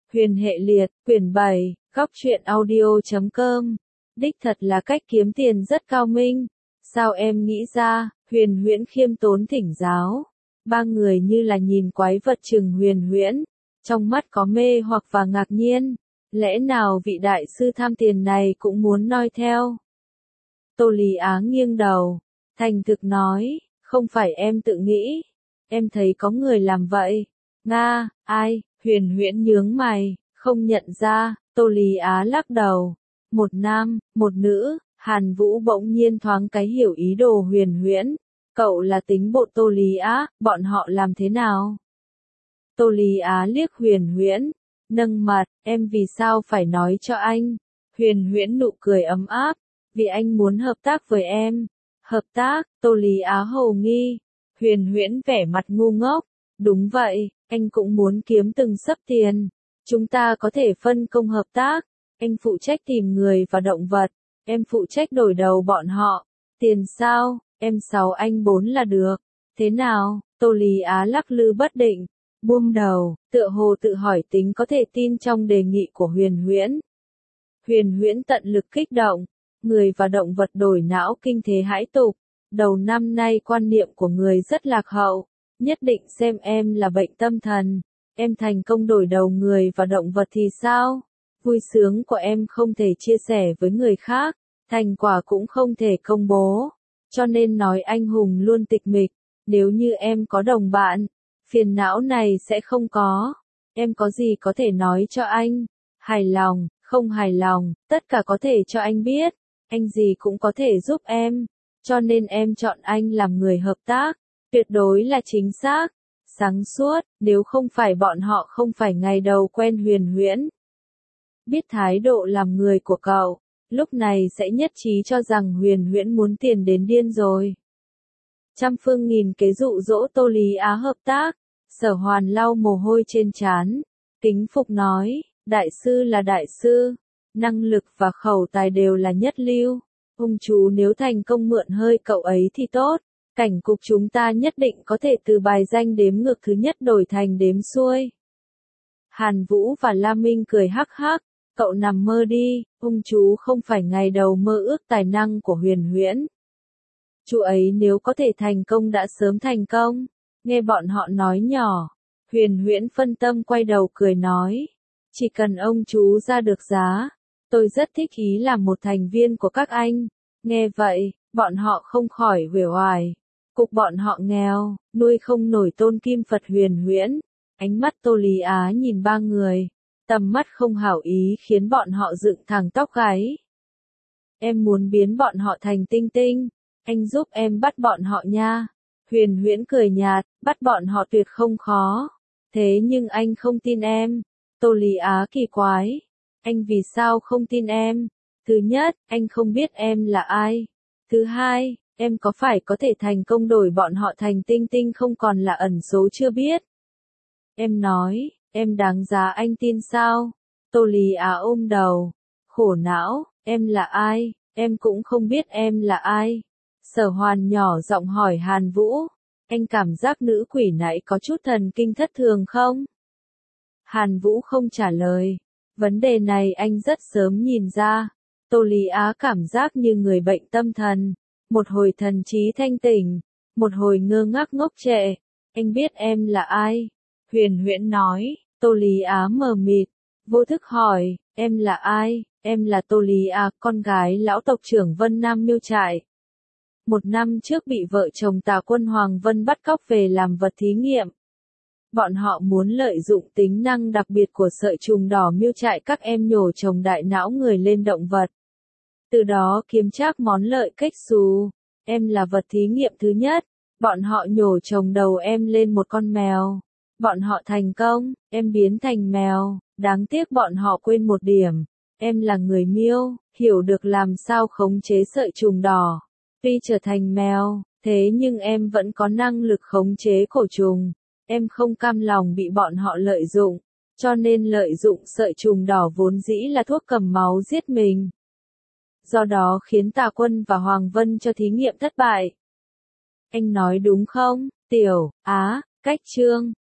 Huyền hệ liệt, quyển 7, góc truyện audio.com. Đích thật là cách kiếm tiền rất cao minh. Sao em nghĩ ra? Huyền Huyễn khiêm tốn thỉnh giáo. Ba người như là nhìn quái vật chừng Huyền Huyễn, trong mắt có mê hoặc và ngạc nhiên. Lẽ nào vị đại sư tham tiền này cũng muốn noi theo? Tô Lý Á nghiêng đầu, thành thực nói, không phải em tự nghĩ. Em thấy có người làm vậy. Nga, ai? Huyền Huyễn nhướng mày, không nhận ra. Tô Lý Á lắc đầu. Một nam, một nữ. Hàn Vũ bỗng nhiên thoáng cái hiểu ý đồ Huyền Huyễn. Cậu là tính bộ Tô Lý Á, bọn họ làm thế nào? Tô Lý Á liếc Huyền Huyễn, nâng mặt, em vì sao phải nói cho anh? Huyền Huyễn nụ cười ấm áp, vì anh muốn hợp tác với em. Hợp tác? Tô Lý Á hồ nghi. Huyền Huyễn vẻ mặt ngu ngốc. Đúng vậy, anh cũng muốn kiếm từng xấp tiền. Chúng ta có thể phân công hợp tác. Anh phụ trách tìm người và động vật, em phụ trách đổi đầu bọn họ. Tiền sao? Em 6 anh 4 là được. Thế nào? Tô Lý Á lắc lư bất định, buông đầu, tựa hồ tự hỏi tính có thể tin trong đề nghị của Huyền Huyễn. Huyền Huyễn tận lực kích động, người và động vật đổi não kinh thế hãi tục. Đầu năm nay quan niệm của người rất lạc hậu, nhất định xem em là bệnh tâm thần. Em thành công đổi đầu người và động vật thì sao? Vui sướng của em không thể chia sẻ với người khác, thành quả cũng không thể công bố. Cho nên nói anh hùng luôn tịch mịch, nếu như em có đồng bạn, phiền não này sẽ không có. Em có gì có thể nói cho anh? Hài lòng, không hài lòng, tất cả có thể cho anh biết. Anh gì cũng có thể giúp em. Cho nên em chọn anh làm người hợp tác. Tuyệt đối là chính xác, sáng suốt, nếu không phải bọn họ không phải ngày đầu quen Huyền Huyễn. Biết thái độ làm người của cậu, lúc này sẽ nhất trí cho rằng Huyền Huyễn muốn tiền đến điên rồi. Trăm phương nghìn kế dụ dỗ Tô Lý Á hợp tác. Sở Hoàn lau mồ hôi trên trán, kính phục nói, đại sư là đại sư, năng lực và khẩu tài đều là nhất lưu. Ông chú nếu thành công mượn hơi cậu ấy thì tốt, cảnh cục chúng ta nhất định có thể từ bài danh đếm ngược thứ nhất đổi thành đếm xuôi. Hàn Vũ và La Minh cười hắc hắc, cậu nằm mơ đi, ông chú không phải ngày đầu mơ ước tài năng của Huyền Huyễn. Chú ấy nếu có thể thành công đã sớm thành công. Nghe bọn họ nói nhỏ, Huyền Huyễn phân tâm quay đầu cười nói, chỉ cần ông chú ra được giá, tôi rất thích ý làm một thành viên của các anh. Nghe vậy, bọn họ không khỏi uể oải. Cục bọn họ nghèo, nuôi không nổi tôn kim Phật Huyền Huyễn. Ánh mắt Tô Lý Á nhìn ba người, tầm mắt không hảo ý khiến bọn họ dựng thẳng tóc gáy. Em muốn biến bọn họ thành tinh tinh, anh giúp em bắt bọn họ nha. Huyền Huyễn cười nhạt, bắt bọn họ tuyệt không khó. Thế nhưng anh không tin em. Tô Lý Á kỳ quái. Anh vì sao không tin em? Thứ nhất, anh không biết em là ai. Thứ hai, em có phải có thể thành công đổi bọn họ thành tinh tinh không còn là ẩn số chưa biết. Em nói, em đáng giá anh tin sao? Tô Lý Á ôm đầu, khổ não, em là ai? Em cũng không biết em là ai. Sở Hoàn nhỏ giọng hỏi Hàn Vũ, anh cảm giác nữ quỷ nãy có chút thần kinh thất thường không? Hàn Vũ không trả lời, vấn đề này anh rất sớm nhìn ra. Tô Lý Á cảm giác như người bệnh tâm thần, một hồi thần trí thanh tỉnh, một hồi ngơ ngác ngốc trệ. Anh biết em là ai? Huyền Huyễn nói. Tô Lý Á mờ mịt, vô thức hỏi, em là ai? Em là Tô Lý Á, con gái lão tộc trưởng Vân Nam Miêu Trại. 1 năm trước bị vợ chồng Tà Quân Hoàng Vân bắt cóc về làm vật thí nghiệm. Bọn họ muốn lợi dụng tính năng đặc biệt của sợi trùng đỏ Miêu Trại các em nhổ trồng đại não người lên động vật. Từ đó kiếm trác món lợi cách xù. Em là vật thí nghiệm thứ nhất. Bọn họ nhổ trồng đầu em lên một con mèo. Bọn họ thành công, em biến thành mèo. Đáng tiếc bọn họ quên một điểm. Em là người Miêu, hiểu được làm sao khống chế sợi trùng đỏ. Tuy trở thành mèo, thế nhưng em vẫn có năng lực khống chế cổ trùng. Em không cam lòng bị bọn họ lợi dụng, cho nên lợi dụng sợi trùng đỏ vốn dĩ là thuốc cầm máu giết mình. Do đó khiến Tà Quân và Hoàng Vân cho thí nghiệm thất bại. Anh nói đúng không, Tiểu Á? Cách chương